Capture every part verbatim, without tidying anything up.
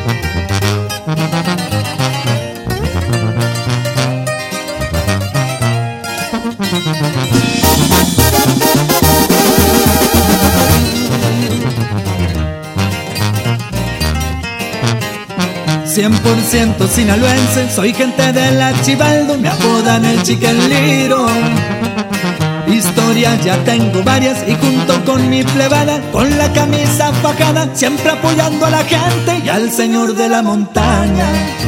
cien por ciento sinaloense, soy gente del Archibaldo, me apodan el Chiquenliro. Historias ya tengo varias y junto con mi plebada, con la camisa fajada, siempre apoyando a la gente y al señor de la montaña.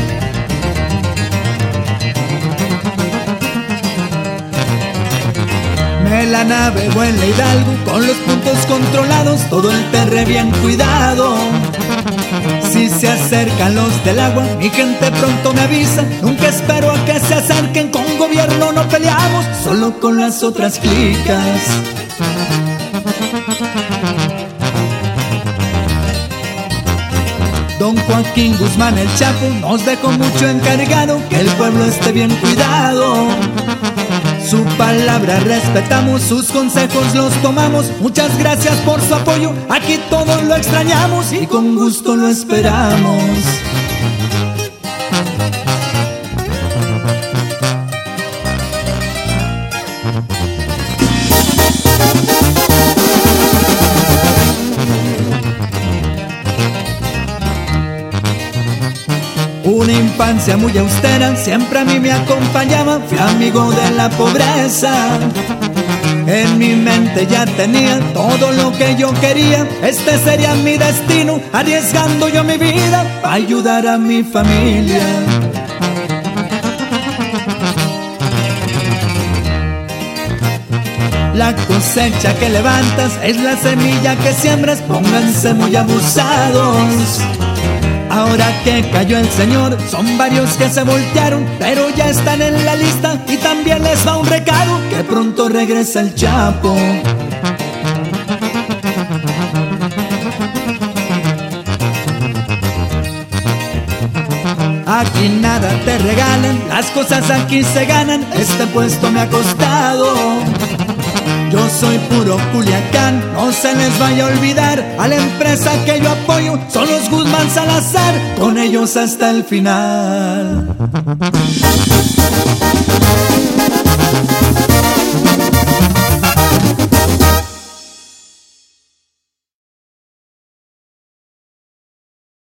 Me la navego en la Hidalgo, con los puntos controlados, todo el terre bien cuidado. Si se acercan los del agua, mi gente pronto me avisa. Nunca espero a que se acerquen, con gobierno no peleamos, solo con las otras clicas. Don Joaquín Guzmán el Chapo nos dejó mucho encargado, que el pueblo esté bien cuidado. Su palabra respetamos, sus consejos los tomamos. Muchas gracias por su apoyo, aquí todos lo extrañamos y con gusto lo esperamos. Una infancia muy austera, siempre a mí me acompañaba, fui amigo de la pobreza. En mi mente ya tenía todo lo que yo quería, este sería mi destino, arriesgando yo mi vida para ayudar a mi familia. La cosecha que levantas es la semilla que siembras, pónganse muy abusados. Ahora que cayó el señor, son varios que se voltearon, pero ya están en la lista y también les va un recado, que pronto regresa el Chapo. Aquí nada te regalan, las cosas aquí se ganan, este puesto me ha costado. Yo soy puro Culiacán, no se les vaya a olvidar, a la empresa que yo apoyo son los Guzmán Salazar, con ellos hasta el final.